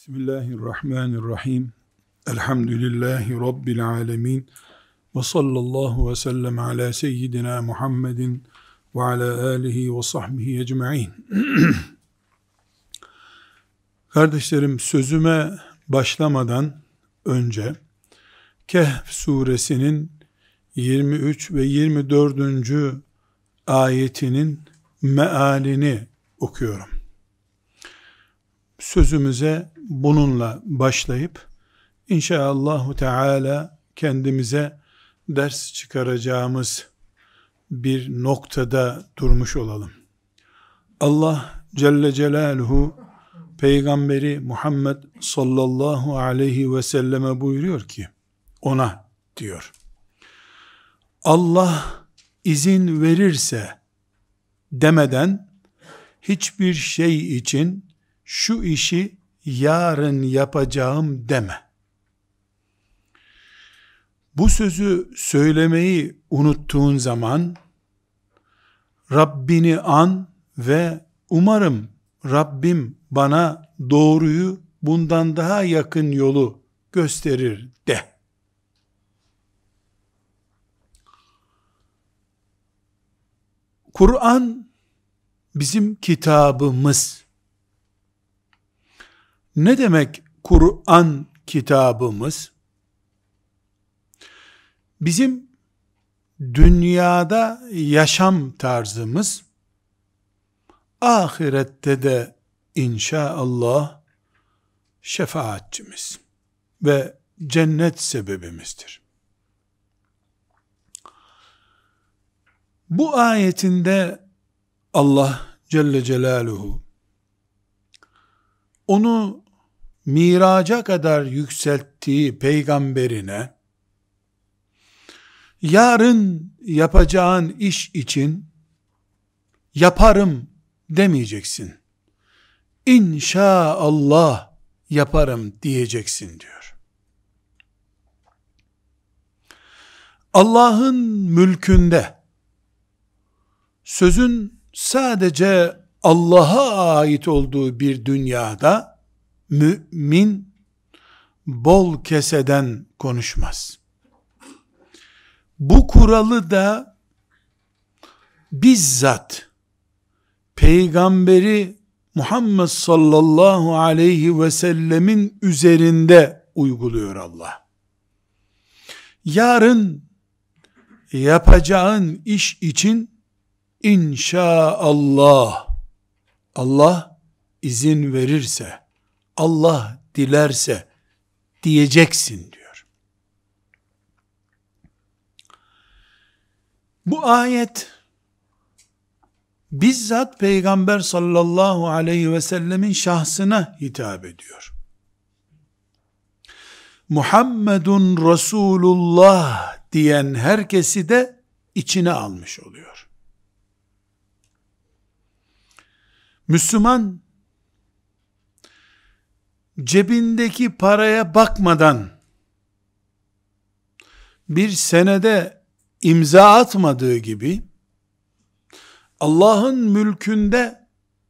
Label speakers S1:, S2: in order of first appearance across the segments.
S1: Bismillahirrahmanirrahim. Elhamdülillahi Rabbil alemin. Ve sallallahu ve sellem ala seyyidina Muhammedin ve ala alihi ve sahbihi ecma'in. Kardeşlerim, sözüme başlamadan önce Kehf suresinin 23 ve 24. ayetinin mealini okuyorum. Sözümüze bununla başlayıp inşallahü teala kendimize ders çıkaracağımız bir noktada durmuş olalım. Allah Celle Celaluhu Peygamberi Muhammed sallallahu aleyhi ve selleme buyuruyor ki, ona diyor, Allah izin verirse demeden hiçbir şey için şu işi yarın yapacağım deme. Bu sözü söylemeyi unuttuğun zaman Rabbini an ve umarım Rabbim bana doğruyu, bundan daha yakın yolu gösterir de. Kur'an bizim kitabımız. Ne demek Kur'an kitabımız? Bizim dünyada yaşam tarzımız, ahirette de inşallah şefaatçimiz ve cennet sebebimizdir. Bu ayetinde Allah Celle Celaluhu onu miraca kadar yükselttiği peygamberine yarın yapacağın iş için yaparım demeyeceksin. İnşallah yaparım diyeceksin diyor. Allah'ın mülkünde sözün sadece Allah'a ait olduğu bir dünyada mümin bol keseden konuşmaz. Bu kuralı da bizzat Peygamberi Muhammed sallallahu aleyhi ve sellemin üzerinde uyguluyor Allah. Yarın yapacağın iş için inşallah, Allah izin verirse, Allah dilerse diyeceksin diyor. Bu ayet bizzat Peygamber sallallahu aleyhi ve sellemin şahsına hitap ediyor. Muhammedun Resulullah diyen herkesi de içine almış oluyor. Müslüman cebindeki paraya bakmadan bir senede imza atmadığı gibi Allah'ın mülkünde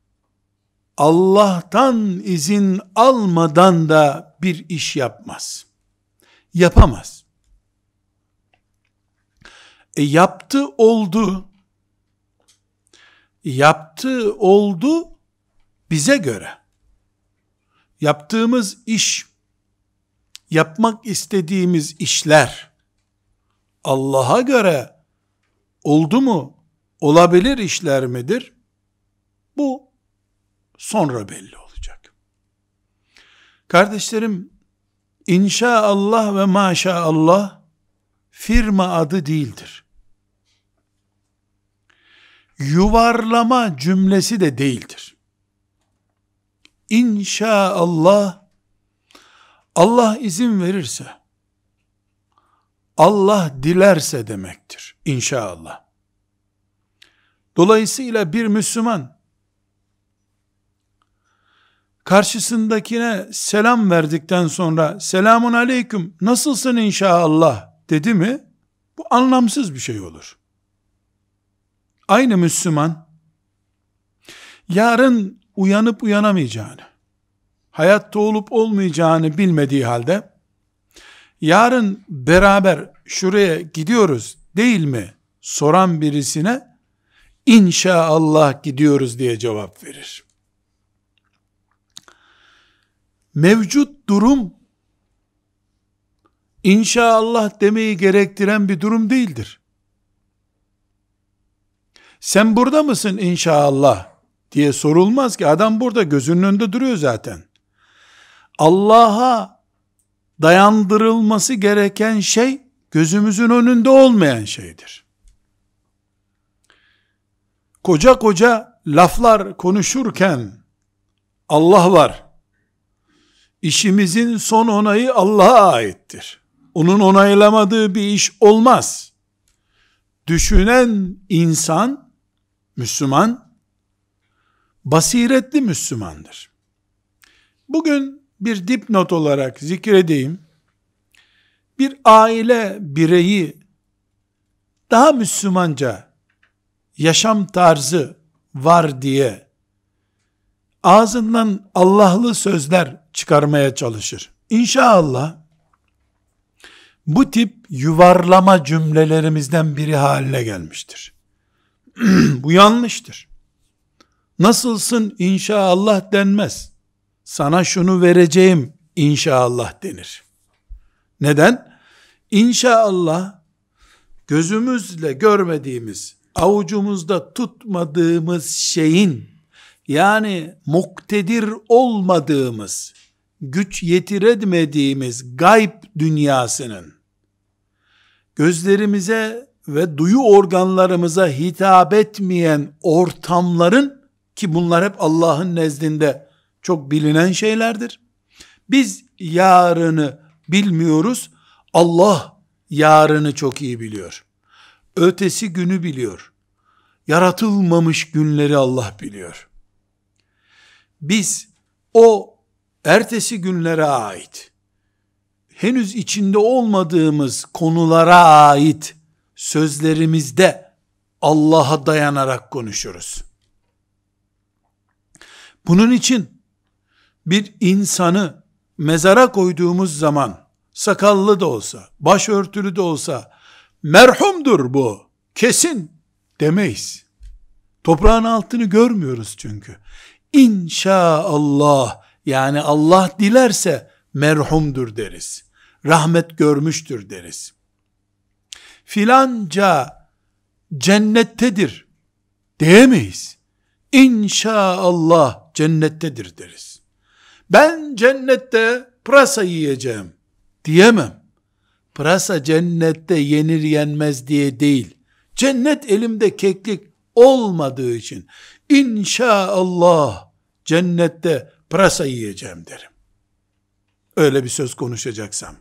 S1: Allah'tan izin almadan da bir iş yapmaz. Yapamaz. Yaptı oldu. Yaptı oldu bize göre. Yaptığımız iş, yapmak istediğimiz işler Allah'a göre oldu mu, olabilir işler midir? Bu sonra belli olacak. Kardeşlerim, inşallah ve maşallah firma adı değildir. Yuvarlama cümlesi de değildir. İnşallah, Allah izin verirse, Allah dilerse demektir. İnşallah. Dolayısıyla bir Müslüman karşısındakine selam verdikten sonra selamun aleyküm nasılsın inşallah dedi mi, bu anlamsız bir şey olur. Aynı Müslüman yarın uyanıp uyanamayacağını, hayatta olup olmayacağını bilmediği halde, yarın beraber şuraya gidiyoruz değil mi soran birisine, İnşallah gidiyoruz diye cevap verir. Mevcut durum, İnşallah demeyi gerektiren bir durum değildir. Sen burada mısın inşallah diye sorulmaz ki, adam burada gözünün önünde duruyor zaten. Allah'a dayandırılması gereken şey, gözümüzün önünde olmayan şeydir. Koca koca laflar konuşurken, Allah var, İşimizin son onayı Allah'a aittir, onun onaylamadığı bir iş olmaz düşünen insan, Müslüman, basiretli Müslümandır. Bugün bir dipnot olarak zikredeyim. Bir aile bireyi daha Müslümanca yaşam tarzı var diye ağzından Allah'lı sözler çıkarmaya çalışır. İnşallah bu tip yuvarlama cümlelerimizden biri haline gelmiştir. Bu yanlıştır. Nasılsın inşallah denmez. Sana şunu vereceğim inşallah denir. Neden? İnşallah gözümüzle görmediğimiz, avucumuzda tutmadığımız şeyin, yani muktedir olmadığımız, güç yetiremediğimiz gayb dünyasının, gözlerimize ve duyu organlarımıza hitap etmeyen ortamların, ki bunlar hep Allah'ın nezdinde çok bilinen şeylerdir. Biz yarını bilmiyoruz, Allah yarını çok iyi biliyor. Ötesi günü biliyor. Yaratılmamış günleri Allah biliyor. Biz o ertesi günlere ait, henüz içinde olmadığımız konulara ait sözlerimizde Allah'a dayanarak konuşuruz. Bunun için bir insanı mezara koyduğumuz zaman, sakallı da olsa, başörtülü de olsa, merhumdur bu, kesin demeyiz. Toprağın altını görmüyoruz çünkü. İnşallah, yani Allah dilerse merhumdur deriz. Rahmet görmüştür deriz. Filanca cennettedir diyemeyiz. İnşallah cennettedir deriz. Ben cennette pırasa yiyeceğim diyemem. Pırasa cennette yenir yenmez diye değil. Cennet elimde keklik olmadığı için İnşallah cennette pırasa yiyeceğim derim. Öyle bir söz konuşacaksam.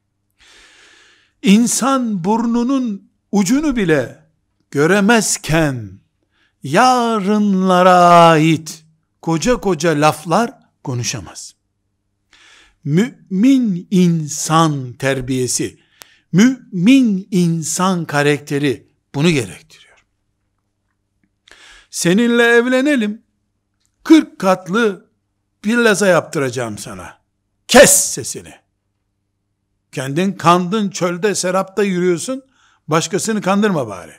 S1: İnsan burnunun ucunu bile göremezken yarınlara ait koca koca laflar konuşamaz. Mümin insan terbiyesi, mümin insan karakteri bunu gerektiriyor. Seninle evlenelim, 40 katlı plaza yaptıracağım sana. Kes sesini. Kendin kandın, çölde serapta yürüyorsun, başkasını kandırma bari.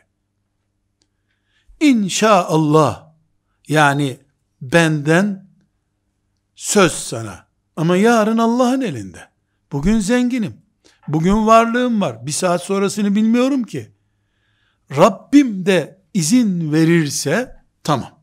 S1: İnşallah, yani benden söz sana. Ama yarın Allah'ın elinde. Bugün zenginim. Bugün varlığım var. Bir saat sonrasını bilmiyorum ki. Rabbim de izin verirse tamam.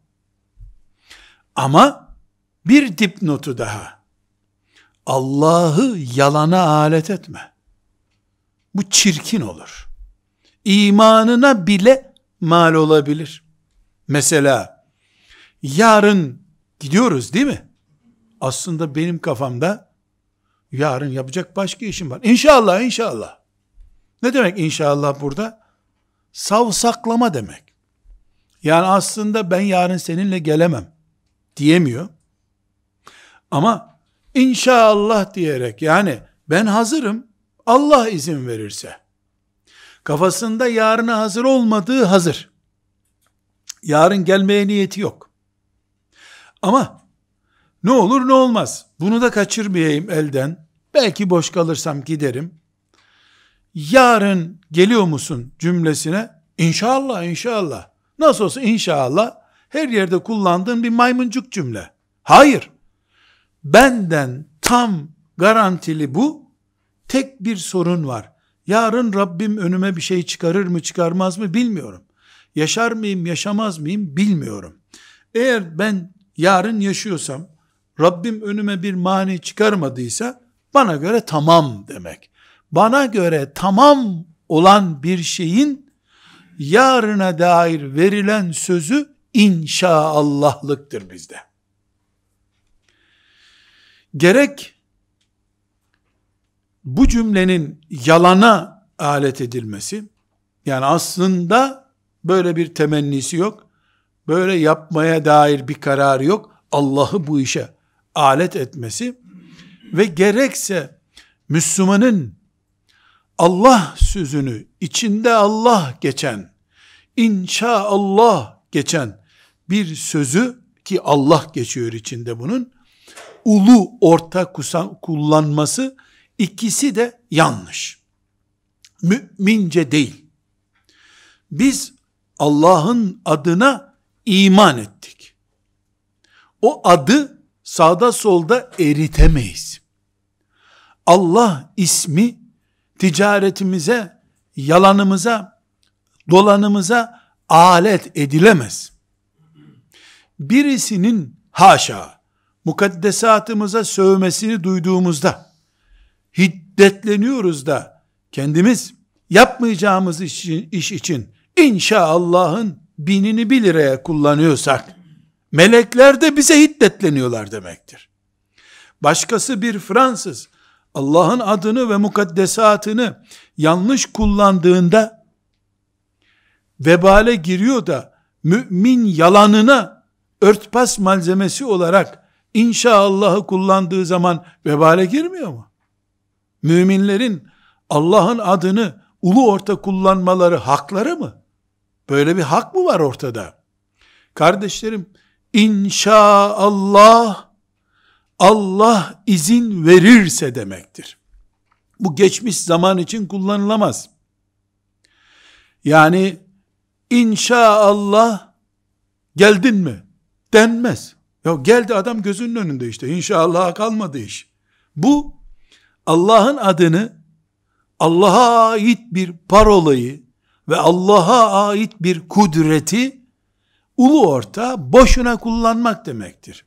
S1: Ama bir dipnotu daha. Allah'ı yalana alet etme. Bu çirkin olur. İmanına bile mal olabilir. Mesela yarın gidiyoruz değil mi? Aslında benim kafamda yarın yapacak başka işim var. İnşallah, inşallah. Ne demek inşallah burada? Savsaklama demek. Yani aslında ben yarın seninle gelemem diyemiyor. Ama inşallah diyerek, yani ben hazırım, Allah izin verirse. Kafasında yarına hazır olmadığı hazır. Yarın gelmeye niyeti yok. Ama Ne olur ne olmaz. Bunu da kaçırmayayım elden. Belki boş kalırsam giderim. Yarın geliyor musun cümlesine İnşallah, inşallah. Nasıl olsa inşallah her yerde kullandığın bir maymuncuk cümle. Hayır. Benden tam garantili bu. Tek bir sorun var. Yarın Rabbim önüme bir şey çıkarır mı çıkarmaz mı bilmiyorum. Yaşar mıyım yaşamaz mıyım bilmiyorum. Eğer ben yarın yaşıyorsam Rabbim önüme bir mani çıkarmadıysa bana göre tamam demek. Bana göre tamam olan bir şeyin yarına dair verilen sözü inşaallahlıktır bizde. Gerek bu cümlenin yalana alet edilmesi, yani aslında böyle bir temennisi yok, böyle yapmaya dair bir kararı yok, Allah'ı bu işe alet etmesi ve gerekse Müslümanın Allah sözünü içinde Allah geçen, inşaallah geçen bir sözü, ki Allah geçiyor içinde bunun, ulu orta kullanması, ikisi de yanlış. Mümince değil. Biz Allah'ın adına iman ettik. O adı sağda solda eritemeyiz. Allah ismi ticaretimize, yalanımıza, dolanımıza alet edilemez. Birisinin haşa mukaddesatımıza sövmesini duyduğumuzda hiddetleniyoruz da kendimiz yapmayacağımız iş için inşaallah'ın 1000'ini 1 liraya kullanıyorsak melekler de bize hiddetleniyorlar demektir. Başkası bir Fransız Allah'ın adını ve mukaddesatını yanlış kullandığında vebale giriyor da mümin yalanına örtbas malzemesi olarak inşaallah'ı kullandığı zaman vebale girmiyor mu? Müminlerin Allah'ın adını ulu orta kullanmaları hakları mı? Böyle bir hak mı var ortada? Kardeşlerim, inşaallah Allah izin verirse demektir. Bu geçmiş zaman için kullanılamaz. Yani inşaallah geldin mi denmez. Ya geldi adam gözünün önünde işte. İnşallah'a kalmadı iş. Bu Allah'ın adını, Allah'a ait bir parolayı ve Allah'a ait bir kudreti ulu orta boşuna kullanmak demektir.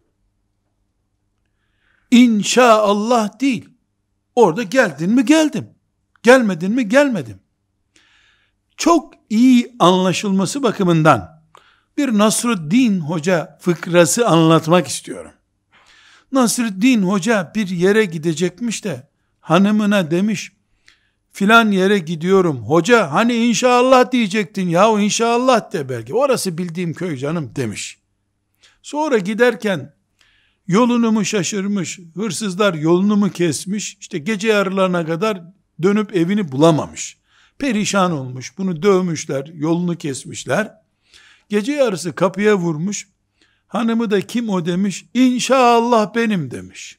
S1: İnşaallah değil. Orada geldin mi geldim. Gelmedin mi gelmedim. Çok iyi anlaşılması bakımından bir Nasrüddin Hoca fıkrası anlatmak istiyorum. Nasrüddin Hoca bir yere gidecekmiş de hanımına demiş, filan yere gidiyorum. Hoca hani inşallah diyecektin, yahu inşallah de belki. Orası bildiğim köy canım demiş. Sonra giderken yolunu mu şaşırmış, hırsızlar yolunu mu kesmiş, işte gece yarılarına kadar dönüp evini bulamamış. Perişan olmuş, bunu dövmüşler, yolunu kesmişler. Gece yarısı kapıya vurmuş, hanımı da kim o demiş, inşallah benim demiş.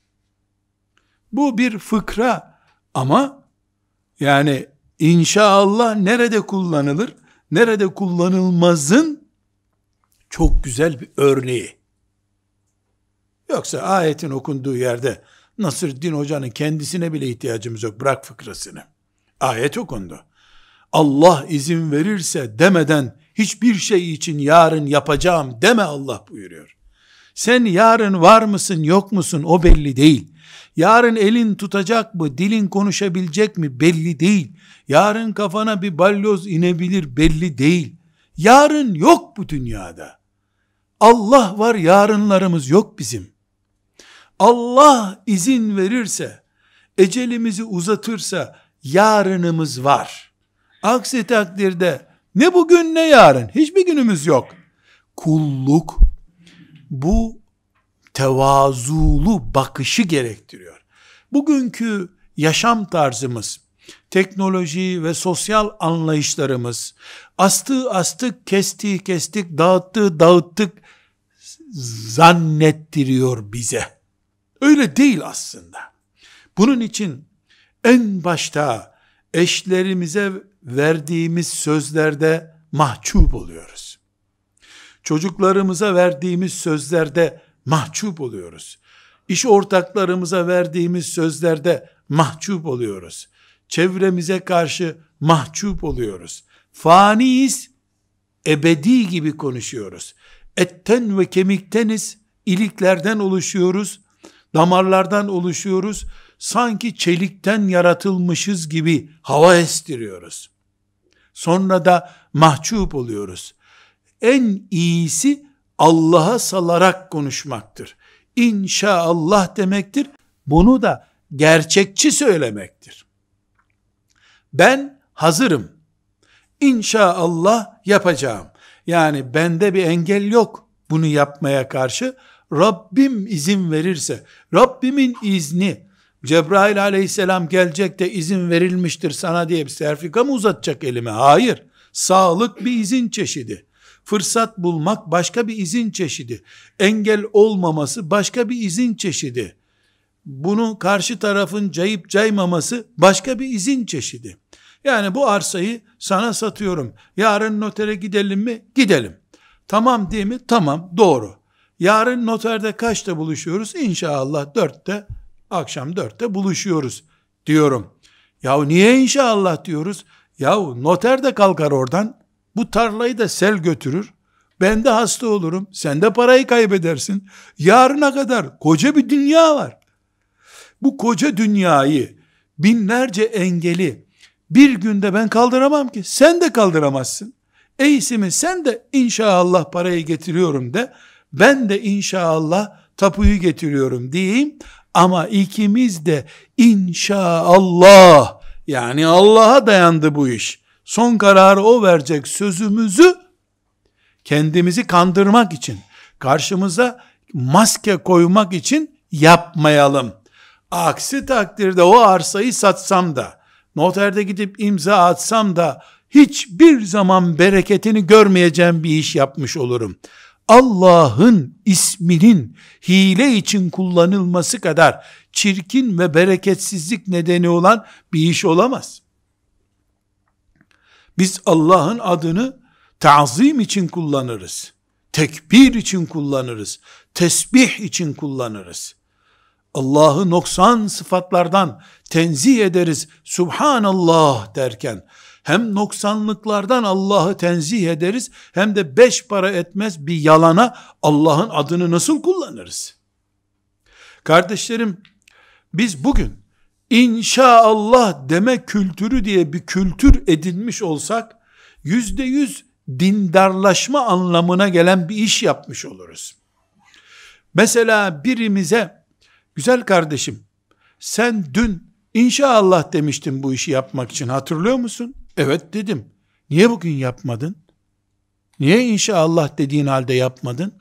S1: Bu bir fıkra ama yani inşallah nerede kullanılır, nerede kullanılmazın çok güzel bir örneği. Yoksa ayetin okunduğu yerde Nasrüddin Hoca'nın kendisine bile ihtiyacımız yok. Bırak fıkrasını. Ayet okundu. Allah izin verirse demeden hiçbir şey için yarın yapacağım deme Allah buyuruyor. Sen yarın var mısın yok musun o belli değil. Yarın elin tutacak mı, dilin konuşabilecek mi belli değil. Yarın kafana bir balyoz inebilir belli değil. Yarın yok bu dünyada. Allah var, yarınlarımız yok bizim. Allah izin verirse, ecelimizi uzatırsa yarınımız var. Aksi takdirde ne bugün ne yarın, hiçbir günümüz yok. Kulluk bu tevazulu bakışı gerektiriyor. Bugünkü yaşam tarzımız, teknoloji ve sosyal anlayışlarımız, astığı astık, kestiği kestik, dağıttığı dağıttık zannettiriyor bize. Öyle değil aslında. Bunun için en başta eşlerimize verdiğimiz sözlerde mahcup oluyoruz. Çocuklarımıza verdiğimiz sözlerde mahcup oluyoruz. İş ortaklarımıza verdiğimiz sözlerde mahcup oluyoruz. Çevremize karşı mahcup oluyoruz. Faniyiz, ebedi gibi konuşuyoruz. Etten ve kemikteniz, iliklerden oluşuyoruz, damarlardan oluşuyoruz. Sanki çelikten yaratılmışız gibi hava estiriyoruz. Sonra da mahcup oluyoruz. En iyisi Allah'a salarak konuşmaktır. İnşallah demektir. Bunu da gerçekçi söylemektir. Ben hazırım. İnşallah yapacağım. Yani bende bir engel yok bunu yapmaya karşı. Rabbim izin verirse, Rabbimin izni, Cebrail aleyhisselam gelecek de izin verilmiştir sana diye bir sertifika mı uzatacak elime? Hayır. Sağlık bir izin çeşidi. Fırsat bulmak başka bir izin çeşidi. Engel olmaması başka bir izin çeşidi. Bunu karşı tarafın cayıp caymaması başka bir izin çeşidi. Yani bu arsayı sana satıyorum. Yarın notere gidelim mi? Gidelim. Tamam değil mi? Tamam, doğru. Yarın noterde kaçta buluşuyoruz? İnşallah 4'te, akşam 4'te buluşuyoruz diyorum. Yahu niye inşallah diyoruz? Yahu noter de kalkar oradan. Bu tarlayı da sel götürür. Ben de hasta olurum. Sen de parayı kaybedersin. Yarına kadar koca bir dünya var. Bu koca dünyayı, binlerce engeli bir günde ben kaldıramam ki. Sen de kaldıramazsın. İyisi mi sen de inşallah parayı getiriyorum de. Ben de inşallah tapuyu getiriyorum diyeyim. Ama ikimiz de inşallah, yani Allah'a dayandı bu iş, son kararı o verecek sözümüzü kendimizi kandırmak için, karşımıza maske koymak için yapmayalım. Aksi takdirde o arsayı satsam da, noterde gidip imza atsam da, hiçbir zaman bereketini görmeyeceğim bir iş yapmış olurum. Allah'ın isminin hile için kullanılması kadar çirkin ve bereketsizlik nedeni olan bir iş olamaz. Biz Allah'ın adını ta'zim için kullanırız. Tekbir için kullanırız. Tesbih için kullanırız. Allah'ı noksan sıfatlardan tenzih ederiz. Subhanallah derken hem noksanlıklardan Allah'ı tenzih ederiz, hem de 5 para etmez bir yalana Allah'ın adını nasıl kullanırız? Kardeşlerim, biz bugün inşallah deme kültürü diye bir kültür edinmiş olsak, %100 dindarlaşma anlamına gelen bir iş yapmış oluruz. Mesela birimize, güzel kardeşim, sen dün inşallah demiştin bu işi yapmak için, hatırlıyor musun? Evet dedim. Niye bugün yapmadın? Niye inşallah dediğin halde yapmadın?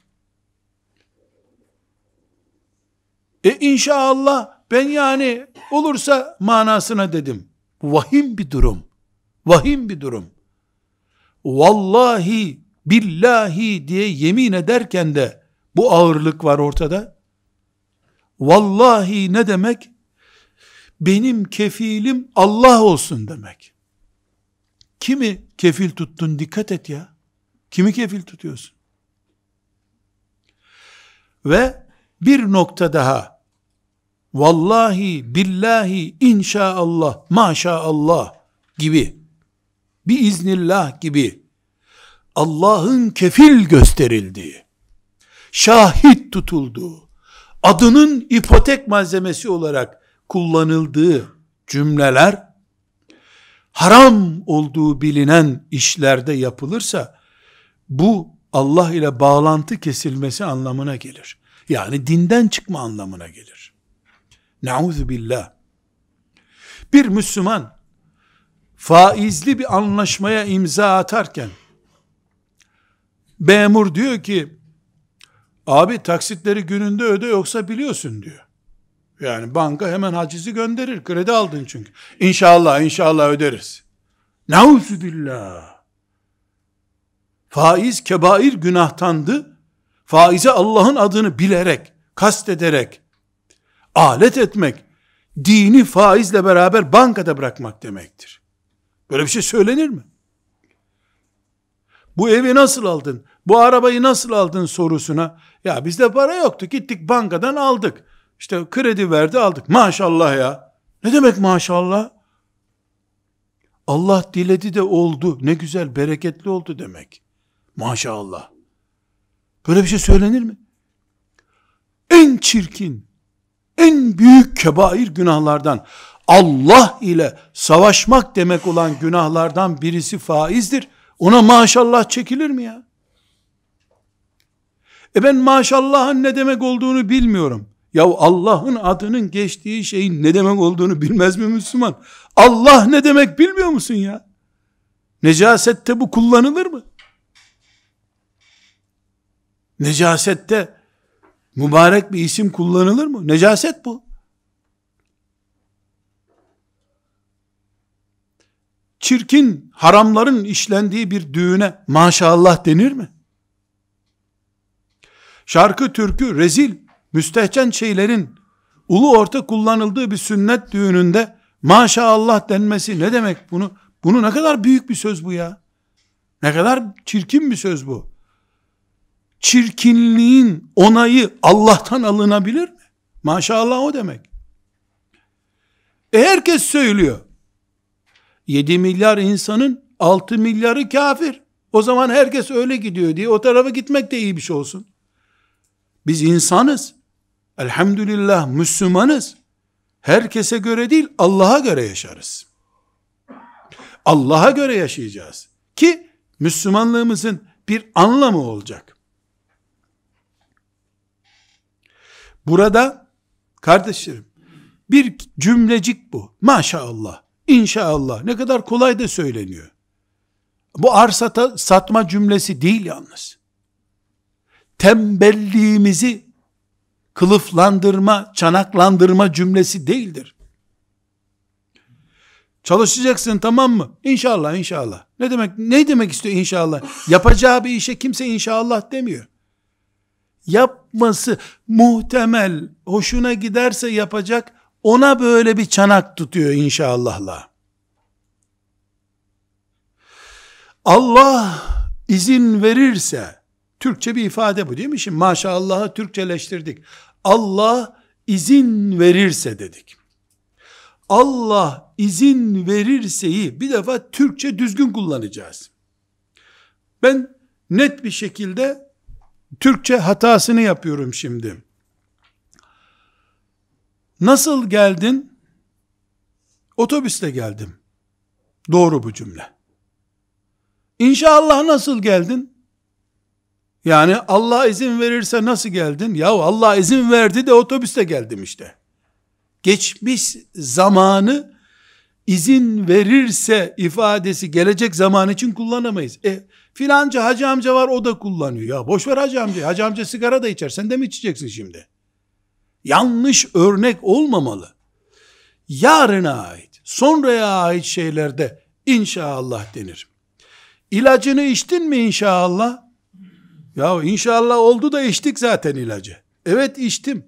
S1: İnşallah ben yani olursa manasına dedim. Vahim bir durum. Vahim bir durum. Vallahi billahi diye yemin ederken de bu ağırlık var ortada. Vallahi ne demek? Benim kefilim Allah olsun demek. Kimi kefil tuttun, dikkat et ya. Kimi kefil tutuyorsun? Ve bir nokta daha. Vallahi, billahi, inşaallah, maşaallah gibi, biiznillah gibi Allah'ın kefil gösterildiği, şahit tutulduğu, adının ipotek malzemesi olarak kullanıldığı cümleler haram olduğu bilinen işlerde yapılırsa, bu Allah ile bağlantı kesilmesi anlamına gelir. Yani dinden çıkma anlamına gelir. Nauzu billah. Bir Müslüman faizli bir anlaşmaya imza atarken memur diyor ki, abi taksitleri gününde öde yoksa biliyorsun diyor. Yani banka hemen hacizi gönderir. Kredi aldın çünkü. İnşallah, inşallah öderiz. Nauzubillah. Faiz kebair günahtandı. Faize Allah'ın adını bilerek, kastederek, alet etmek, dini faizle beraber bankada bırakmak demektir. Böyle bir şey söylenir mi? Bu evi nasıl aldın? Bu arabayı nasıl aldın sorusuna, ya bizde para yoktu, gittik bankadan aldık. İşte kredi verdi aldık. Maşallah ya. Ne demek maşallah? Allah diledi de oldu. Ne güzel, bereketli oldu demek. Maşallah. Böyle bir şey söylenir mi? En çirkin, en büyük kebair günahlardan, Allah ile savaşmak demek olan günahlardan birisi faizdir. Ona maşallah çekilir mi ya? Ben maşallahın ne demek olduğunu bilmiyorum. Ya Allah'ın adının geçtiği şeyin ne demek olduğunu bilmez mi Müslüman? Allah ne demek bilmiyor musun ya? Necasette bu kullanılır mı? Necasette mübarek bir isim kullanılır mı? Necaset bu. Çirkin haramların işlendiği bir düğüne maşallah denir mi? Şarkı, türkü, rezil, müstehcen şeylerin ulu orta kullanıldığı bir sünnet düğününde maşallah denmesi ne demek bunu? Bunu ne kadar büyük bir söz bu ya. Ne kadar çirkin bir söz bu. Çirkinliğin onayı Allah'tan alınabilir mi? Maşallah o demek. Herkes söylüyor. 7 milyar insanın 6 milyarı kafir. O zaman herkes öyle gidiyor diye o tarafa gitmek de iyi bir şey olsun. Biz insanız. Elhamdülillah Müslümanız. Herkese göre değil, Allah'a göre yaşarız. Allah'a göre yaşayacağız. Ki Müslümanlığımızın bir anlamı olacak. Burada kardeşlerim bir cümlecik bu. Maşallah, inşallah ne kadar kolay da söyleniyor. Bu arsa satma cümlesi değil yalnız. Tembelliğimizi kılıflandırma, çanaklandırma cümlesi değildir. Çalışacaksın, tamam mı? İnşallah, inşallah. Ne demek istiyor inşallah? Yapacağı bir işe kimse inşallah demiyor. Yapması muhtemel, hoşuna giderse yapacak, ona böyle bir çanak tutuyor inşallahla. Allah izin verirse, Türkçe bir ifade bu değil mi? Şimdi maşallahı Türkçeleştirdik. Allah izin verirse dedik. Allah izin verirseyi bir defa Türkçe düzgün kullanacağız. Ben net bir şekilde Türkçe hatasını yapıyorum şimdi. Nasıl geldin? Otobüste geldim. Doğru bu cümle. İnşallah nasıl geldin? Yani Allah izin verirse nasıl geldin? Ya Allah izin verdi de otobüste geldim işte. Geçmiş zamanı izin verirse ifadesi gelecek zaman için kullanamayız. Filanca hacı amca var, o da kullanıyor. Ya boş ver hacı amca. Hacı amca sigara da içer. Sen de mi içeceksin şimdi? Yanlış örnek olmamalı. Yarına ait, sonraya ait şeylerde inşallah denir. İlacını içtin mi inşallah? Ya inşallah oldu da içtik zaten ilacı. Evet içtim.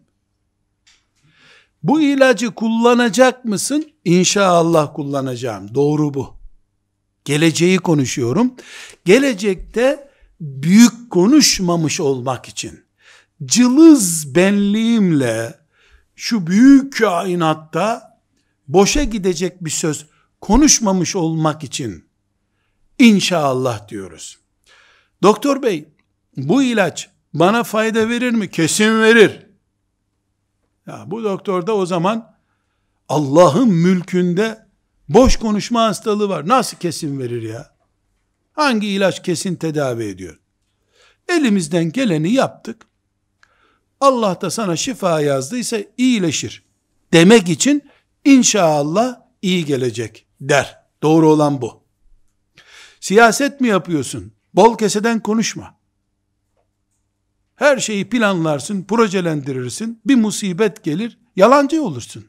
S1: Bu ilacı kullanacak mısın? İnşallah kullanacağım. Doğru bu. Geleceği konuşuyorum. Gelecekte büyük konuşmamış olmak için, cılız benliğimle şu büyük kainatta boşa gidecek bir söz konuşmamış olmak için inşallah diyoruz. Doktor bey, bu ilaç bana fayda verir mi? Kesin verir. Ya bu doktor da o zaman Allah'ın mülkünde boş konuşma hastalığı var. Nasıl kesin verir ya? Hangi ilaç kesin tedavi ediyor? Elimizden geleni yaptık. Allah da sana şifa yazdıysa iyileşir demek için inşallah iyi gelecek der. Doğru olan bu. Siyaset mi yapıyorsun? Bol keseden konuşma. Her şeyi planlarsın, projelendirirsin. Bir musibet gelir, yalancı olursun.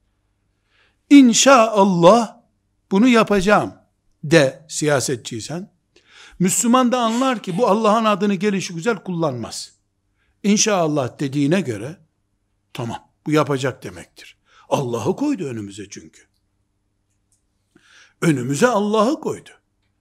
S1: İnşallah bunu yapacağım de siyasetçiysen. Müslüman da anlar ki bu Allah'ın adını gelişi güzel kullanmaz. İnşallah dediğine göre tamam, bu yapacak demektir. Allah'ı koydu önümüze çünkü. Önümüze Allah'ı koydu.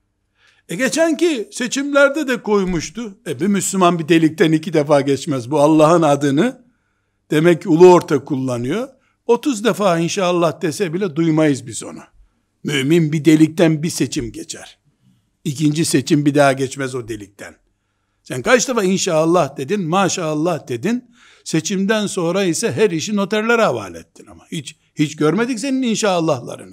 S1: Geçenki seçimlerde de koymuştu. Bir Müslüman bir delikten 2 defa geçmez. Bu Allah'ın adını demek ki ulu orta kullanıyor. 30 defa inşallah dese bile duymayız biz onu. Mümin bir delikten bir seçim geçer. 2. seçim bir daha geçmez o delikten. Sen kaç defa inşallah dedin, maşallah dedin. Seçimden sonra ise her işi noterlere havale ettin ama. Hiç görmedik senin inşallahlarını.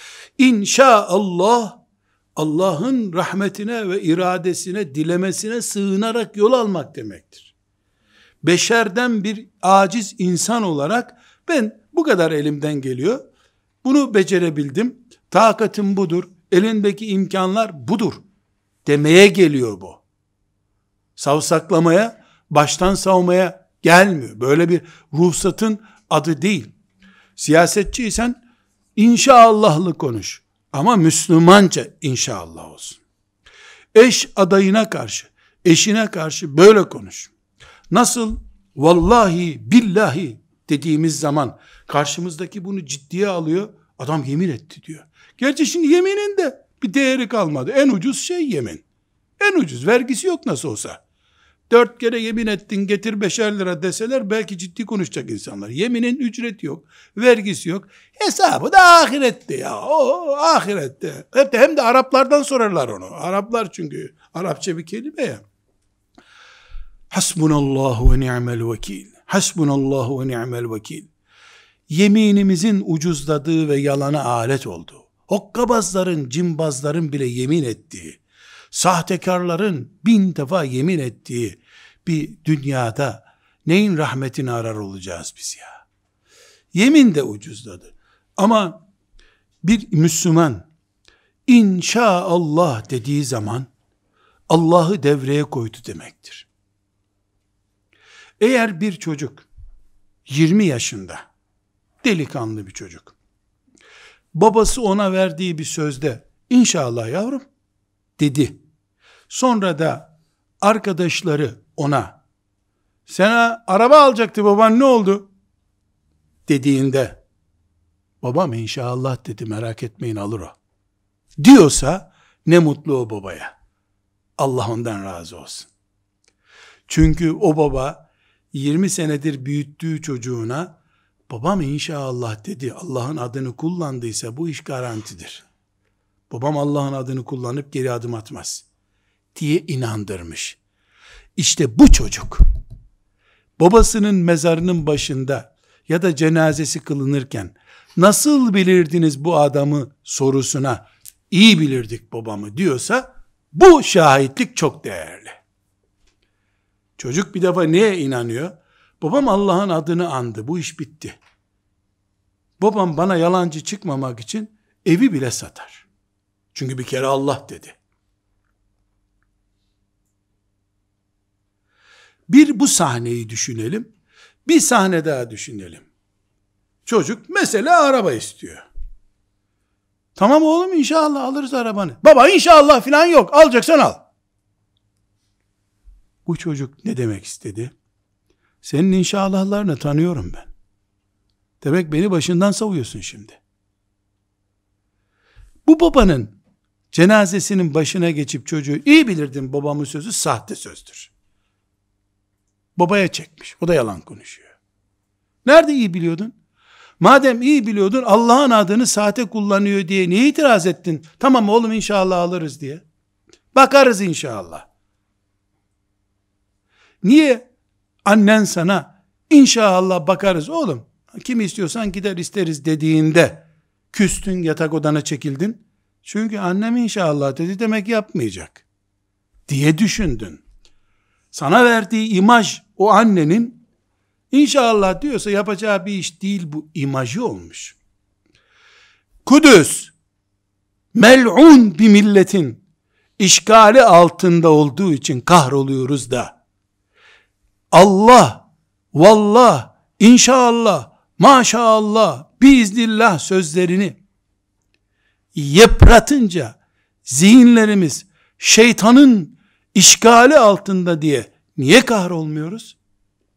S1: İnşallah, Allah'ın rahmetine ve iradesine, dilemesine sığınarak yol almak demektir. Beşerden bir aciz insan olarak ben bu kadar elimden geliyor, bunu becerebildim, takatim budur, elindeki imkanlar budur demeye geliyor bu. Savsaklamaya, baştan savmaya gelmiyor. Böyle bir ruhsatın adı değil. Siyasetçiysen inşallahlı konuş. Ama Müslümanca inşallah olsun. Eş adayına karşı, eşine karşı böyle konuş. Nasıl vallahi billahi dediğimiz zaman karşımızdaki bunu ciddiye alıyor. Adam yemin etti diyor. Gerçi şimdi yeminin de bir değeri kalmadı. En ucuz şey yemin. En ucuz, vergisi yok nasıl olsa. 4 kere yemin ettin, getir 5'er lira deseler belki ciddi konuşacak insanlar. Yeminin ücreti yok, vergisi yok. Hesabı da ahirette ya. O ahirette. Hem de Araplardan sorarlar onu. Araplar çünkü Arapça bir kelime ya. Hasbunallahu ve ni'mel vekil. Hasbunallahu ve ni'mel vekil. Yeminimizin ucuzladığı ve yalana alet olduğu, hokkabazların, cimbazların bile yemin ettiği, sahtekarların 1000 defa yemin ettiği bir dünyada neyin rahmetini arar olacağız biz ya? Yemin de ucuzladı. Ama bir Müslüman inşallah dediği zaman Allah'ı devreye koydu demektir. Eğer bir çocuk 20 yaşında delikanlı bir çocuk, babası ona verdiği bir sözde inşallah yavrum dedi. Sonra da arkadaşları ona sana araba alacaktı baban, ne oldu dediğinde babam inşallah dedi, merak etmeyin alır o diyorsa ne mutlu o babaya. Allah ondan razı olsun. Çünkü o baba 20 senedir büyüttüğü çocuğuna babam inşallah dedi, Allah'ın adını kullandıysa bu iş garantidir. Babam Allah'ın adını kullanıp geri adım atmaz diye inandırmış. İşte bu çocuk babasının mezarının başında ya da cenazesi kılınırken nasıl bilirdiniz bu adamı sorusuna iyi bilirdik babamı diyorsa bu şahitlik çok değerli. Çocuk bir defa neye inanıyor? Babam Allah'ın adını andı, bu iş bitti. Babam bana yalancı çıkmamak için evi bile satar. Çünkü bir kere Allah dedi. Bir bu sahneyi düşünelim. Bir sahne daha düşünelim. Çocuk mesela araba istiyor. Tamam oğlum inşallah alırız arabanı. Baba inşallah filan yok, alacaksan al. Bu çocuk ne demek istedi? Senin inşallahlarını tanıyorum ben. Demek beni başından savuyorsun şimdi. Bu babanın cenazesinin başına geçip çocuğu iyi bilirdim babamın sözü sahte sözdür. Babaya çekmiş. O da yalan konuşuyor. Nerede iyi biliyordun? Madem iyi biliyordun Allah'ın adını sahte kullanıyor diye niye itiraz ettin? Tamam oğlum inşallah alırız diye. Bakarız inşallah. Niye annen sana inşallah bakarız oğlum, kim istiyorsan gider isteriz dediğinde küstün, yatak odana çekildin? Çünkü annem inşallah dedi, demek yapmayacak diye düşündün. Sana verdiği imaj o annenin inşallah diyorsa yapacağı bir iş değil, bu imajı olmuş. Kudüs mel'un bir milletin işgali altında olduğu için kahroluyoruz da Allah, vallah, inşallah, maşallah, biiznillah sözlerini yıpratınca zihinlerimiz şeytanın işgali altında diye niye kahrolmuyoruz?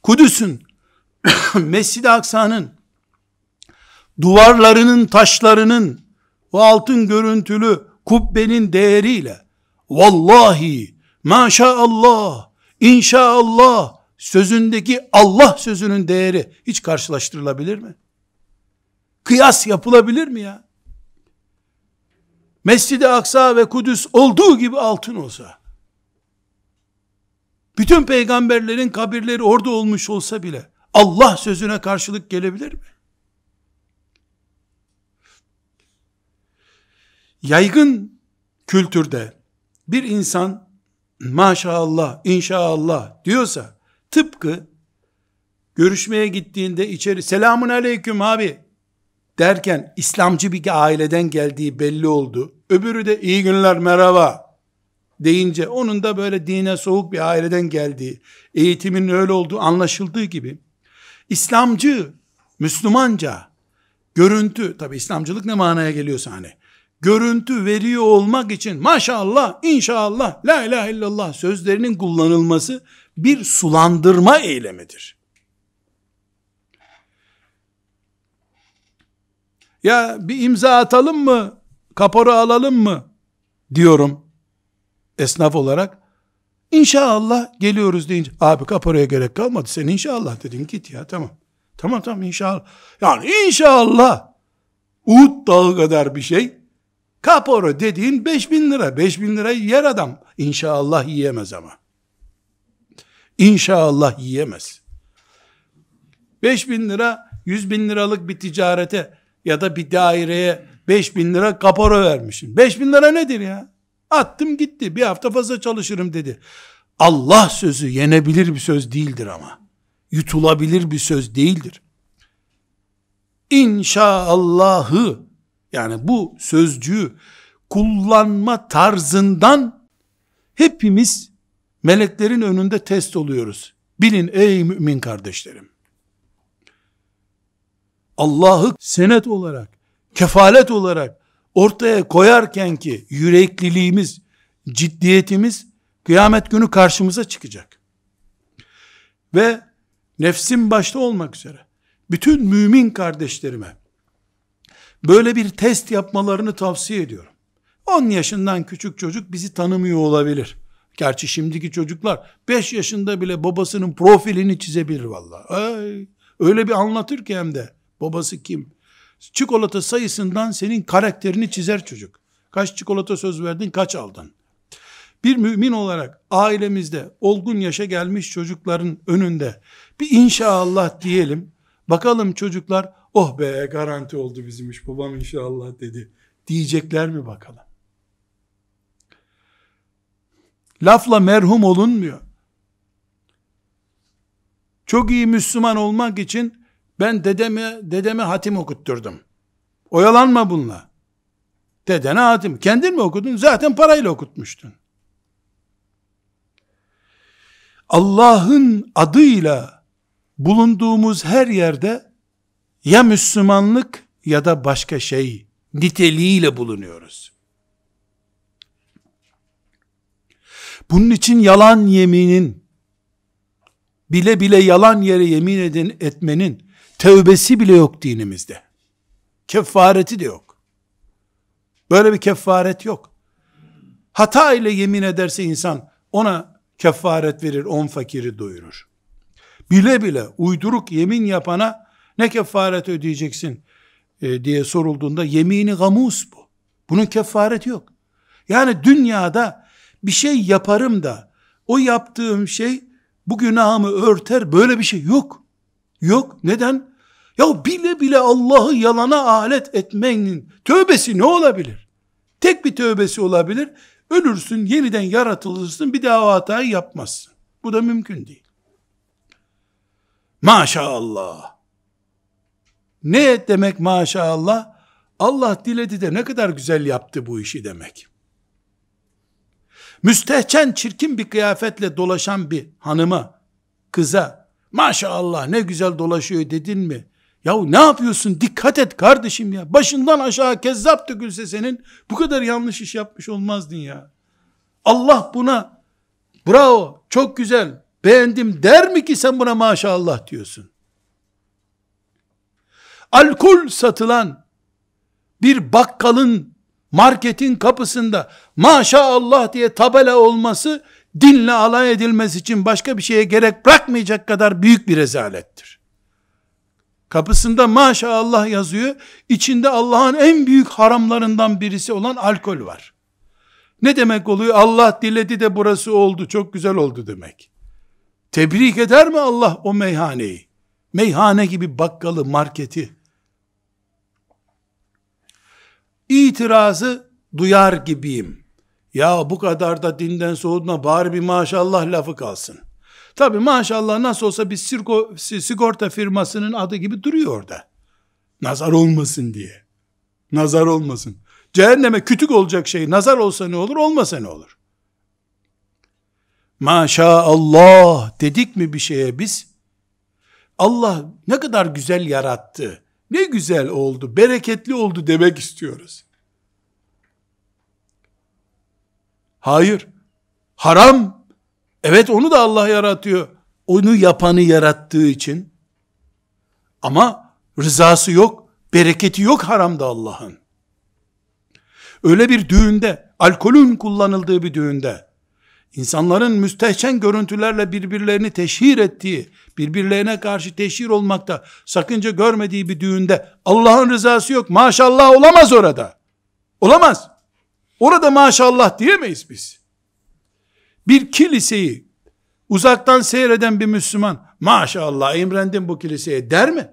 S1: Kudüs'ün, Mescid-i Aksa'nın duvarlarının, taşlarının, o altın görüntülü kubbenin değeriyle, vallahi, maşallah, inşallah sözündeki Allah sözünün değeri hiç karşılaştırılabilir mi? Kıyas yapılabilir mi ya? Mescid-i Aksa ve Kudüs olduğu gibi altın olsa, bütün peygamberlerin kabirleri orada olmuş olsa bile, Allah sözüne karşılık gelebilir mi? Yaygın kültürde bir insan maşallah, inşallah diyorsa, tıpkı görüşmeye gittiğinde içeri selamun aleyküm abi derken İslamcı bir aileden geldiği belli oldu. Öbürü de iyi günler merhaba deyince onun da böyle dine soğuk bir aileden geldiği, eğitimin öyle olduğu anlaşıldığı gibi, İslamcı, Müslümanca görüntü, tabi İslamcılık ne manaya geliyorsa hani, görüntü veriyor olmak için maşallah, inşallah, la ilahe illallah sözlerinin kullanılması bir sulandırma eylemidir. Ya bir imza atalım mı, kapora alalım mı diyorum esnaf olarak. İnşallah geliyoruz deyince, abi kaporaya gerek kalmadı, sen inşallah dedin, git ya, tamam. Tamam inşallah. Yani inşallah Uhud dağı kadar bir şey. Kapora dediğin 5.000 lira. 5.000 lirayı yer adam. İnşallah yiyemez ama. İnşallah yiyemez. 5.000 lira, 100.000 liralık bir ticarete ya da bir daireye 5.000 lira kapora vermişsin. 5.000 lira nedir ya? Attım gitti. Bir hafta fazla çalışırım dedi. Allah sözü yenebilir bir söz değildir ama. Yutulabilir bir söz değildir. İnşallahı, yani bu sözcüğü kullanma tarzından hepimiz meleklerin önünde test oluyoruz. Bilin ey mümin kardeşlerim. Allah'ı senet olarak, kefalet olarak ortaya koyarken ki yürekliliğimiz, ciddiyetimiz kıyamet günü karşımıza çıkacak. Ve nefsim başta olmak üzere bütün mümin kardeşlerime böyle bir test yapmalarını tavsiye ediyorum. 10 yaşından küçük çocuk bizi tanımıyor olabilir. Gerçi şimdiki çocuklar 5 yaşında bile babasının profilini çizebilir vallahi. Öyle bir anlatır ki hem de babası kim? Çikolata sayısından senin karakterini çizer çocuk. Kaç çikolata söz verdin, kaç aldın? Bir mümin olarak ailemizde olgun yaşa gelmiş çocukların önünde bir inşallah diyelim. Bakalım çocuklar, oh be garanti oldu bizim iş, babam inşallah dedi diyecekler mi bakalım? Lafla merhum olunmuyor. Çok iyi Müslüman olmak için ben dedeme hatim okutturdum. Oyalanma bununla. Dedene hatim. Kendin mi okudun? Zaten parayla okutmuştun. Allah'ın adıyla bulunduğumuz her yerde ya Müslümanlık ya da başka şey niteliğiyle bulunuyoruz. Bunun için yalan yeminin, bile bile yalan yere yemin etmenin tövbesi bile yok dinimizde. Kefareti de yok. Böyle bir kefaret yok. Hata ile yemin ederse insan ona kefaret verir, 10 fakiri doyurur. Bile bile uyduruk yemin yapana ne kefaret ödeyeceksin diye sorulduğunda yemini gamus bu. Bunun kefareti yok. Yani dünyada bir şey yaparım da o yaptığım şey bu günahımı örter, böyle bir şey yok. Yok. Neden? Ya bile bile Allah'ı yalana alet etmenin tövbesi ne olabilir? Tek bir tövbesi olabilir. Ölürsün, yeniden yaratılırsın, bir daha o hatayı yapmazsın. Bu da mümkün değil. Maşallah. Ne demek maşallah? Allah diledi de ne kadar güzel yaptı bu işi demek. Müstehcen, çirkin bir kıyafetle dolaşan bir hanıma, kıza, maşallah ne güzel dolaşıyor dedin mi? Yahu ne yapıyorsun? Dikkat et kardeşim ya. Başından aşağı kezzap dökülse senin, bu kadar yanlış iş yapmış olmazdın ya. Allah buna bravo, çok güzel, beğendim der mi ki sen buna maşallah diyorsun? Alkol satılan bir bakkalın, marketin kapısında maşallah diye tabela olması, dinle alay edilmesi için başka bir şeye gerek bırakmayacak kadar büyük bir rezalettir. Kapısında maşallah yazıyor, içinde Allah'ın en büyük haramlarından birisi olan alkol var. Ne demek oluyor? Allah diledi de burası oldu, çok güzel oldu demek. Tebrik eder mi Allah o meyhaneyi? Meyhane gibi bakkalı, marketi. İtirazı duyar gibiyim. Ya bu kadar da dinden soğutma, bari bir maşallah lafı kalsın. Tabi maşallah nasıl olsa bir sigorta firmasının adı gibi duruyor orada. Nazar olmasın diye. Nazar olmasın. Cehenneme kütük olacak şey nazar olsa ne olur, olmasa ne olur? Maşallah dedik mi bir şeye biz? Allah ne kadar güzel yarattı, ne güzel oldu, bereketli oldu demek istiyoruz. Hayır, haram. Evet, onu da Allah yaratıyor. Onu yapanı yarattığı için. Ama rızası yok, bereketi yok haramda Allah'ın. Öyle bir düğünde, alkolün kullanıldığı bir düğünde, insanların müstehcen görüntülerle birbirlerini teşhir ettiği, birbirlerine karşı teşhir olmakta sakınca görmediği bir düğünde Allah'ın rızası yok, maşallah olamaz orada. Olamaz. Orada maşallah diyemeyiz biz. Bir kiliseyi uzaktan seyreden bir Müslüman, maşallah imrendim bu kiliseye der mi?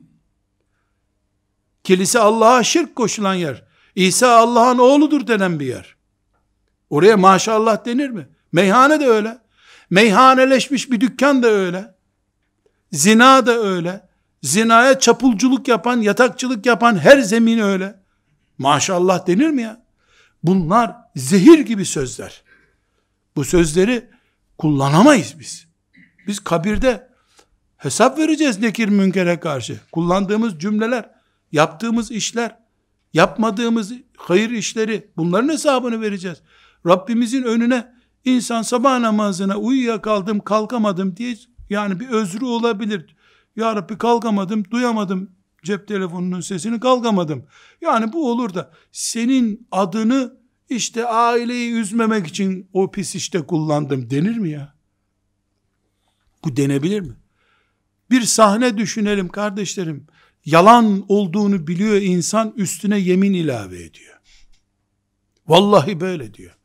S1: Kilise Allah'a şirk koşulan yer. İsa Allah'ın oğludur denen bir yer. Oraya maşallah denir mi? Meyhane de öyle. Meyhaneleşmiş bir dükkan da öyle. Zina da öyle. Zinaya çapulculuk yapan, yatakçılık yapan her zemin öyle. Maşallah denir mi ya? Bunlar zehir gibi sözler. Bu sözleri kullanamayız biz. Biz kabirde hesap vereceğiz nekir münkere karşı. Kullandığımız cümleler, yaptığımız işler, yapmadığımız hayır işleri, bunların hesabını vereceğiz. Rabbimizin önüne insan sabah namazına uyuyakaldım, kalkamadım diye, yani bir özrü olabilir. Ya Rabbi kalkamadım, duyamadım cep telefonunun sesini, kalkamadım. Yani bu olur da senin adını işte aileyi üzmemek için o pis işte kullandım denir mi ya? Bu denebilir mi? Bir sahne düşünelim kardeşlerim. Yalan olduğunu biliyor insan, üstüne yemin ilave ediyor. Vallahi böyle diyor.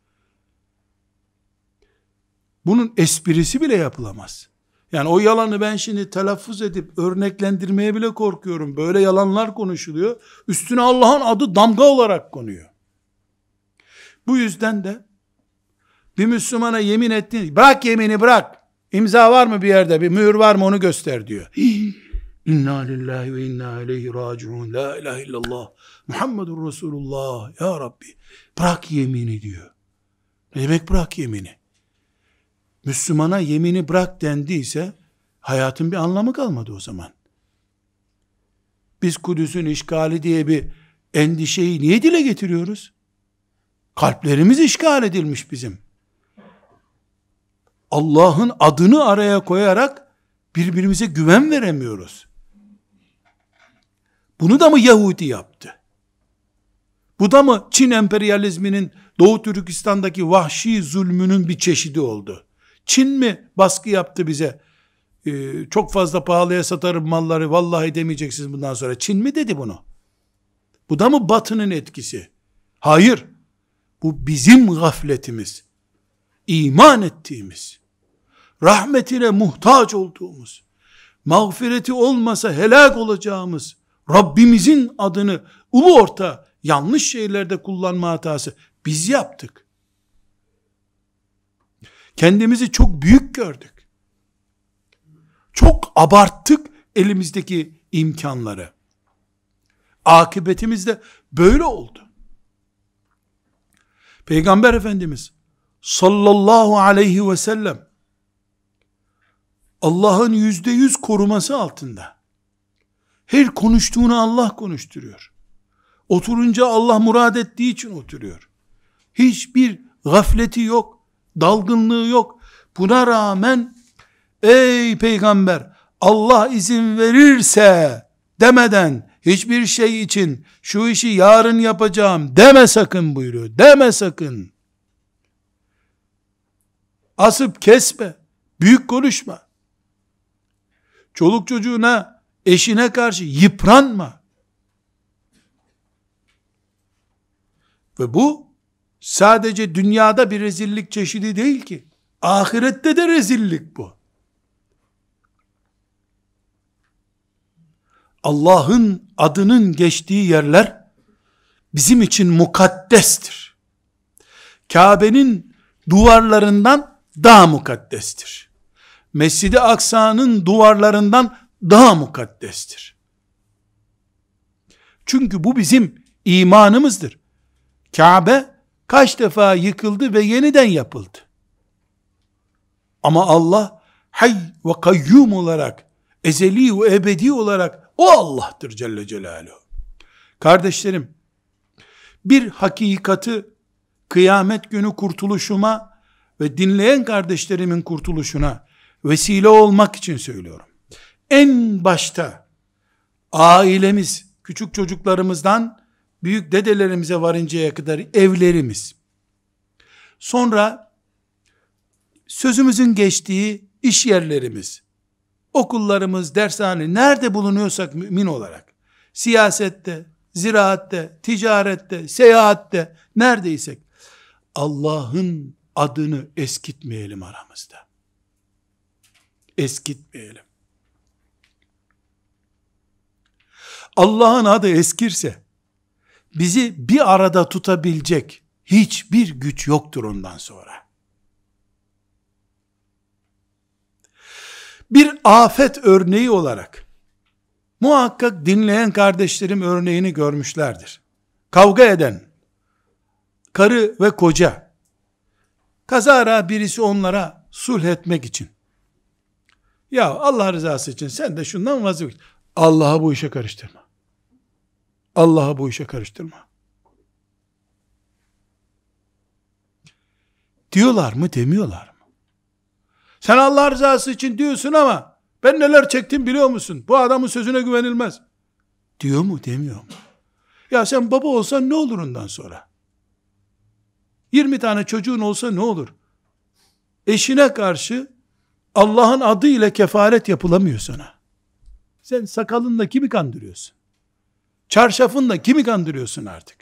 S1: Bunun esprisi bile yapılamaz. Yani o yalanı ben şimdi telaffuz edip örneklendirmeye bile korkuyorum. Böyle yalanlar konuşuluyor. Üstüne Allah'ın adı damga olarak konuyor. Bu yüzden de bir Müslümana yemin ettin, bırak yemini bırak. İmza var mı bir yerde, bir mühür var mı onu göster diyor. İnna lillahi ve inna ileyhi raciun. La ilahe illallah. Muhammedur Resulullah. Ya Rabbi bırak yemini diyor. Ne demek bırak yemini? Müslümana yemini bırak dendiyse hayatın bir anlamı kalmadı o zaman. Biz Kudüs'ün işgali diye bir endişeyi niye dile getiriyoruz? Kalplerimiz işgal edilmiş bizim. Allah'ın adını araya koyarak birbirimize güven veremiyoruz. Bunu da mı Yahudi yaptı? Bu da mı Çin emperyalizminin Doğu Türkistan'daki vahşi zulmünün bir çeşidi oldu? Çin mi baskı yaptı bize? Çok fazla pahalıya satarım malları, vallahi demeyeceksiniz bundan sonra. Çin mi dedi bunu? Bu da mı Batı'nın etkisi? Hayır. Bu bizim gafletimiz. İman ettiğimiz, rahmetine muhtaç olduğumuz, mağfireti olmasa helak olacağımız Rabbimizin adını ulu orta yanlış şeylerde kullanma hatası biz yaptık. Kendimizi çok büyük gördük. Çok abarttık elimizdeki imkanları. Akıbetimiz de böyle oldu. Peygamber Efendimiz sallallahu aleyhi ve sellem Allah'ın %100 koruması altında. Her konuştuğunu Allah konuşturuyor. Oturunca Allah murad ettiği için oturuyor. Hiçbir gafleti yok, dalgınlığı yok. Buna rağmen ey peygamber, Allah izin verirse demeden hiçbir şey için şu işi yarın yapacağım deme sakın buyuruyor. Deme sakın. Asıp kesme. Büyük konuşma. Çoluk çocuğuna, eşine karşı yıpranma. Ve bu sadece dünyada bir rezillik çeşidi değil ki. Ahirette de rezillik bu. Allah'ın adının geçtiği yerler bizim için mukaddestir. Kabe'nin duvarlarından daha mukaddestir. Mescid-i Aksa'nın duvarlarından daha mukaddestir. Çünkü bu bizim imanımızdır. Kabe kaç defa yıkıldı ve yeniden yapıldı. Ama Allah Hayy ve Kayyum olarak, ezeli ve ebedi olarak o Allah'tır Celle Celaluhu. Kardeşlerim, bir hakikati kıyamet günü kurtuluşuma ve dinleyen kardeşlerimin kurtuluşuna vesile olmak için söylüyorum. En başta ailemiz, küçük çocuklarımızdan büyük dedelerimize varıncaya kadar evlerimiz, sonra sözümüzün geçtiği iş yerlerimiz, okullarımız, dershane, nerede bulunuyorsak mümin olarak, siyasette, ziraatte, ticarette, seyahatte, neredeysek, Allah'ın adını eskitmeyelim aramızda. Eskitmeyelim. Allah'ın adı eskirse, bizi bir arada tutabilecek hiçbir güç yoktur ondan sonra. Bir afet örneği olarak, muhakkak dinleyen kardeşlerim örneğini görmüşlerdir. Kavga eden, karı ve koca, kazara birisi onlara sulh etmek için, ya Allah rızası için sen de şundan vazgeç. Allah'a bu işe karıştırma. Allah'a bu işe karıştırma. Diyorlar mı, demiyorlar mı? Sen Allah rızası için diyorsun ama ben neler çektim biliyor musun? Bu adamın sözüne güvenilmez. Diyor mu, demiyor mu? Ya sen baba olsan ne olur ondan sonra? 20 tane çocuğun olsa ne olur? Eşine karşı Allah'ın adıyla kefaret yapılamıyor sana. Sen sakalınla kimi kandırıyorsun? Çarşafınla kimi kandırıyorsun artık?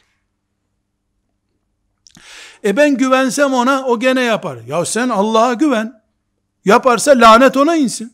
S1: Ben güvensem ona, o gene yapar. Ya sen Allah'a güven. Yaparsa lanet ona insin.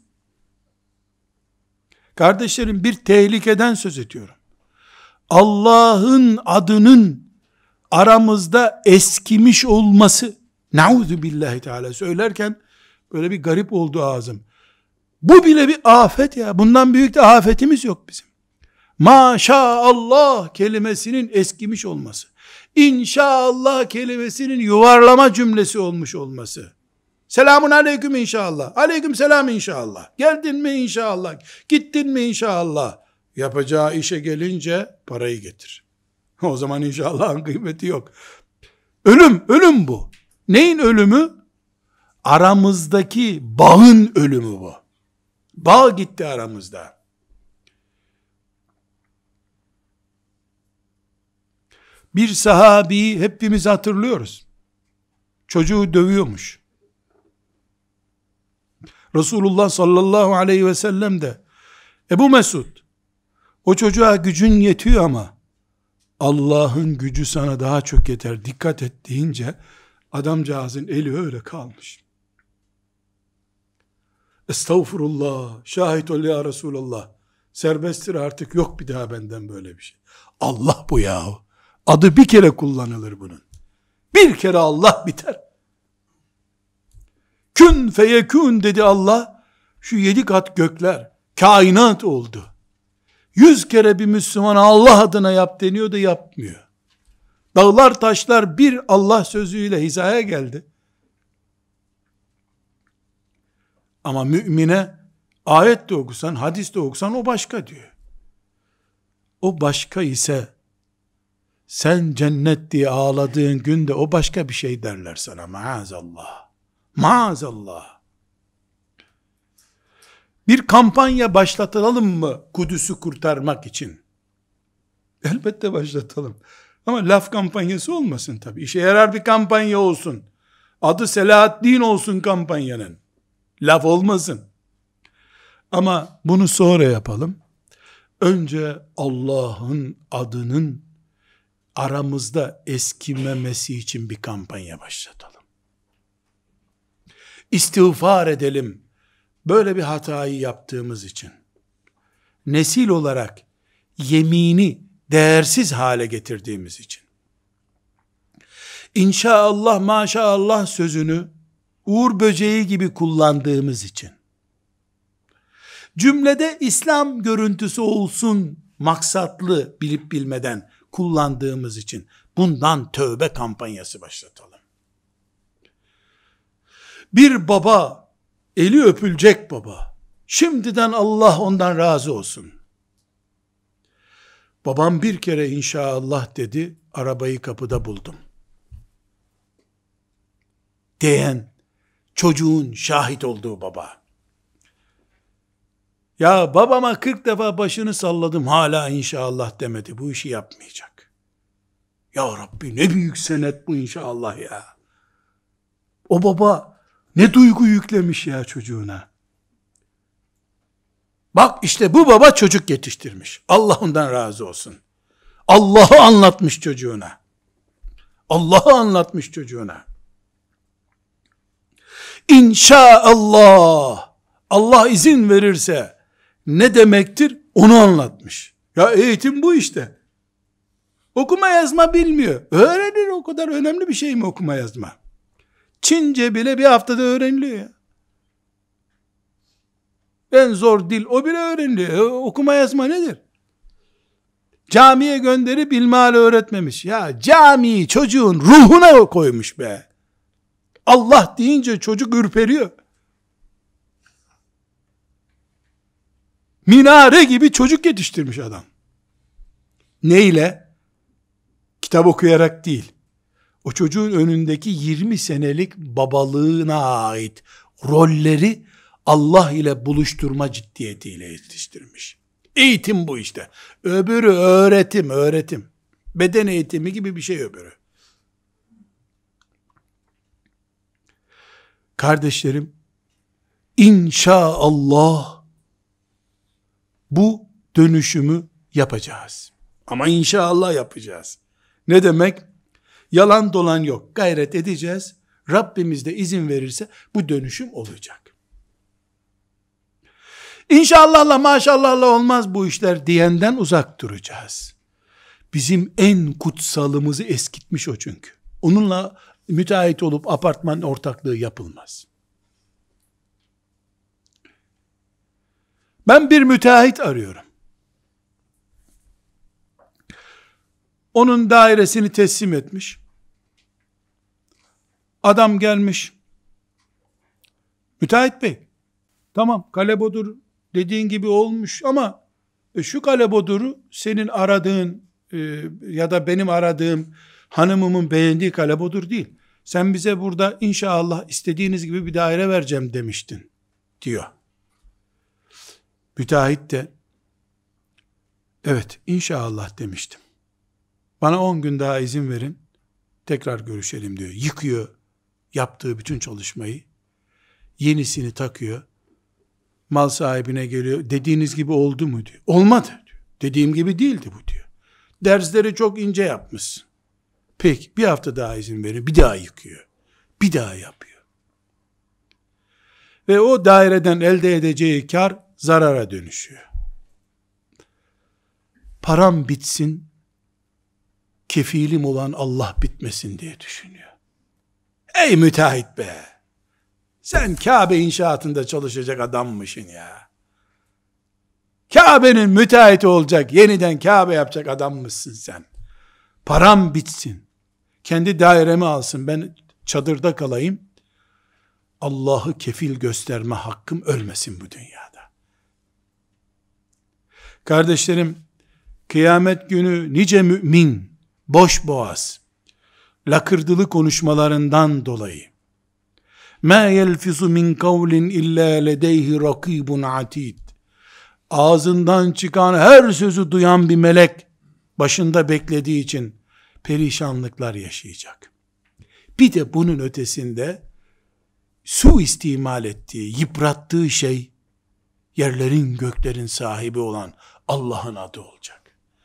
S1: Kardeşlerim, bir tehlikeden söz ediyorum. Allah'ın adının aramızda eskimiş olması, nauzu billahi teala söylerken böyle bir garip oldu ağzım. Bu bile bir afet ya. Bundan büyük de afetimiz yok bizim. Maşallah kelimesinin eskimiş olması. İnşallah kelimesinin yuvarlama cümlesi olmuş olması. Selamun aleyküm inşallah. Aleyküm selam inşallah. Geldin mi inşallah. Gittin mi inşallah. Yapacağı işe gelince parayı getir. O zaman inşallahın kıymeti yok. Ölüm bu. Neyin ölümü? Aramızdaki bağın ölümü bu. Bağ gitti aramızda. Bir sahabeyi hepimiz hatırlıyoruz. Çocuğu dövüyormuş. Resulullah sallallahu aleyhi ve sellem de Ebu Mesud, o çocuğa gücün yetiyor ama Allah'ın gücü sana daha çok yeter, dikkat et deyince adamcağızın eli öyle kalmış. Estağfurullah, şahit ol ya Resulallah, serbesttir artık, yok bir daha benden böyle bir şey. Allah bu yahu. Adı bir kere kullanılır bunun. Bir kere Allah biter. Kün feyekün dedi Allah, şu 7 kat gökler, kainat oldu. 100 kere bir Müslüman Allah adına yap deniyor da yapmıyor. Dağlar taşlar bir Allah sözüyle hizaya geldi. Ama mümine ayet de okusan, hadis de okusan o başka diyor. O başka ise sen cennet diye ağladığın günde o başka bir şey derler sana. Maazallah. Maazallah. Bir kampanya başlatalım mı Kudüs'ü kurtarmak için? Elbette başlatalım. Ama laf kampanyası olmasın tabii. İşe yarar bir kampanya olsun. Adı Selahaddin olsun kampanyanın. Laf olmasın. Ama bunu sonra yapalım. Önce Allah'ın adının aramızda eskimemesi için bir kampanya başlatalım. İstiğfar edelim. Böyle bir hatayı yaptığımız için. Nesil olarak yemini değersiz hale getirdiğimiz için. İnşaallah maşallah sözünü uğur böceği gibi kullandığımız için. Cümlede İslam görüntüsü olsun maksatlı bilip bilmeden kullandığımız için bundan tövbe kampanyası başlatalım. Bir baba, eli öpülecek baba, şimdiden Allah ondan razı olsun. Babam bir kere inşallah dedi, arabayı kapıda buldum diyen çocuğun şahit olduğu baba. Ya babama 40 defa başını salladım, hala inşallah demedi, bu işi yapmayacak. Ya Rabbi, ne büyük senet bu inşallah ya. O baba ne duygu yüklemiş ya çocuğuna. Bak işte bu baba çocuk yetiştirmiş. Allah ondan razı olsun. Allah'ı anlatmış çocuğuna. Allah'ı anlatmış çocuğuna. İnşaallah Allah izin verirse ne demektir onu anlatmış. Ya eğitim bu işte. Okuma yazma bilmiyor. Öğrenir, o kadar önemli bir şey mi okuma yazma? Çince bile bir haftada öğreniliyor ya. En zor dil o bile öğreniliyor. Okuma yazma nedir? Camiye gönderip ilmihal öğretmemiş. Ya camiyi çocuğun ruhuna koymuş be. Allah deyince çocuk ürperiyor. Minare gibi çocuk yetiştirmiş adam. Neyle? Kitap okuyarak değil. O çocuğun önündeki 20 senelik babalığına ait rolleri Allah ile buluşturma ciddiyetiyle yetiştirmiş. Eğitim bu işte. Öbürü öğretim. Beden eğitimi gibi bir şey öbürü. Kardeşlerim, İnşaallah bu dönüşümü yapacağız. Ama inşallah yapacağız. Ne demek? Yalan dolan yok. Gayret edeceğiz. Rabbimiz de izin verirse bu dönüşüm olacak. İnşallahla maşallahla olmaz bu işler diyenden uzak duracağız. Bizim en kutsalımızı eskitmiş o çünkü. Onunla müteahhit olup apartman ortaklığı yapılmaz. Ben bir müteahhit arıyorum. Onun dairesini teslim etmiş. Adam gelmiş. Müteahhit bey, tamam kale bodur dediğin gibi olmuş ama şu kale boduru senin aradığın ya da benim aradığım hanımımın beğendiği kale bodur değil. Sen bize burada inşallah istediğiniz gibi bir daire vereceğim demiştin diyor. Müteahhit de evet inşallah demiştim. Bana 10 gün daha izin verin, tekrar görüşelim diyor. Yıkıyor yaptığı bütün çalışmayı, yenisini takıyor, mal sahibine geliyor, dediğiniz gibi oldu mu diyor. Olmadı diyor. Dediğim gibi değildi bu diyor. Dersleri çok ince yapmışsın. Peki bir hafta daha izin verin, bir daha yıkıyor. Bir daha yapıyor. Ve o daireden elde edeceği kar zarara dönüşüyor. Param bitsin, kefilim olan Allah bitmesin diye düşünüyor. Ey müteahhit be! Sen Kabe inşaatında çalışacak adammışsın ya. Kabe'nin müteahhiti olacak, yeniden Kabe yapacak adammışsın sen. Param bitsin, kendi dairemi alsın, ben çadırda kalayım, Allah'ı kefil gösterme hakkım ölmesin bu dünyada. Kardeşlerim, kıyamet günü nice mümin, boş boğaz, lakırdılı konuşmalarından dolayı, مَا يَلْفِظُ مِنْ قَوْلٍ اِلَّا لَدَيْهِ رَقِيبٌ عَتِيدٌ. Ağzından çıkan her sözü duyan bir melek başında beklediği için perişanlıklar yaşayacak. Bir de bunun ötesinde suistimal ettiği, yıprattığı şey yerlerin göklerin sahibi olan Allah'ın adı olacak.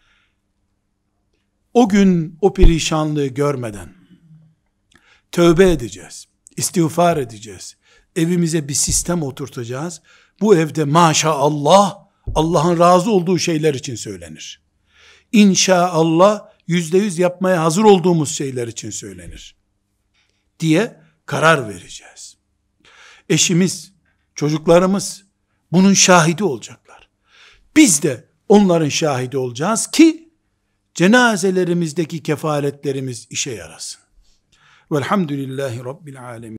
S1: O gün o perişanlığı görmeden tövbe edeceğiz, istiğfar edeceğiz, evimize bir sistem oturtacağız. Bu evde maşallah Allah'ın razı olduğu şeyler için söylenir. İnşallah %100 yapmaya hazır olduğumuz şeyler için söylenir diye karar vereceğiz. Eşimiz, çocuklarımız bunun şahidi olacaklar. Biz de onların şahidi olacağız ki cenazelerimizdeki kefaletlerimiz işe yarasın. Velhamdülillahi Rabbil alemin.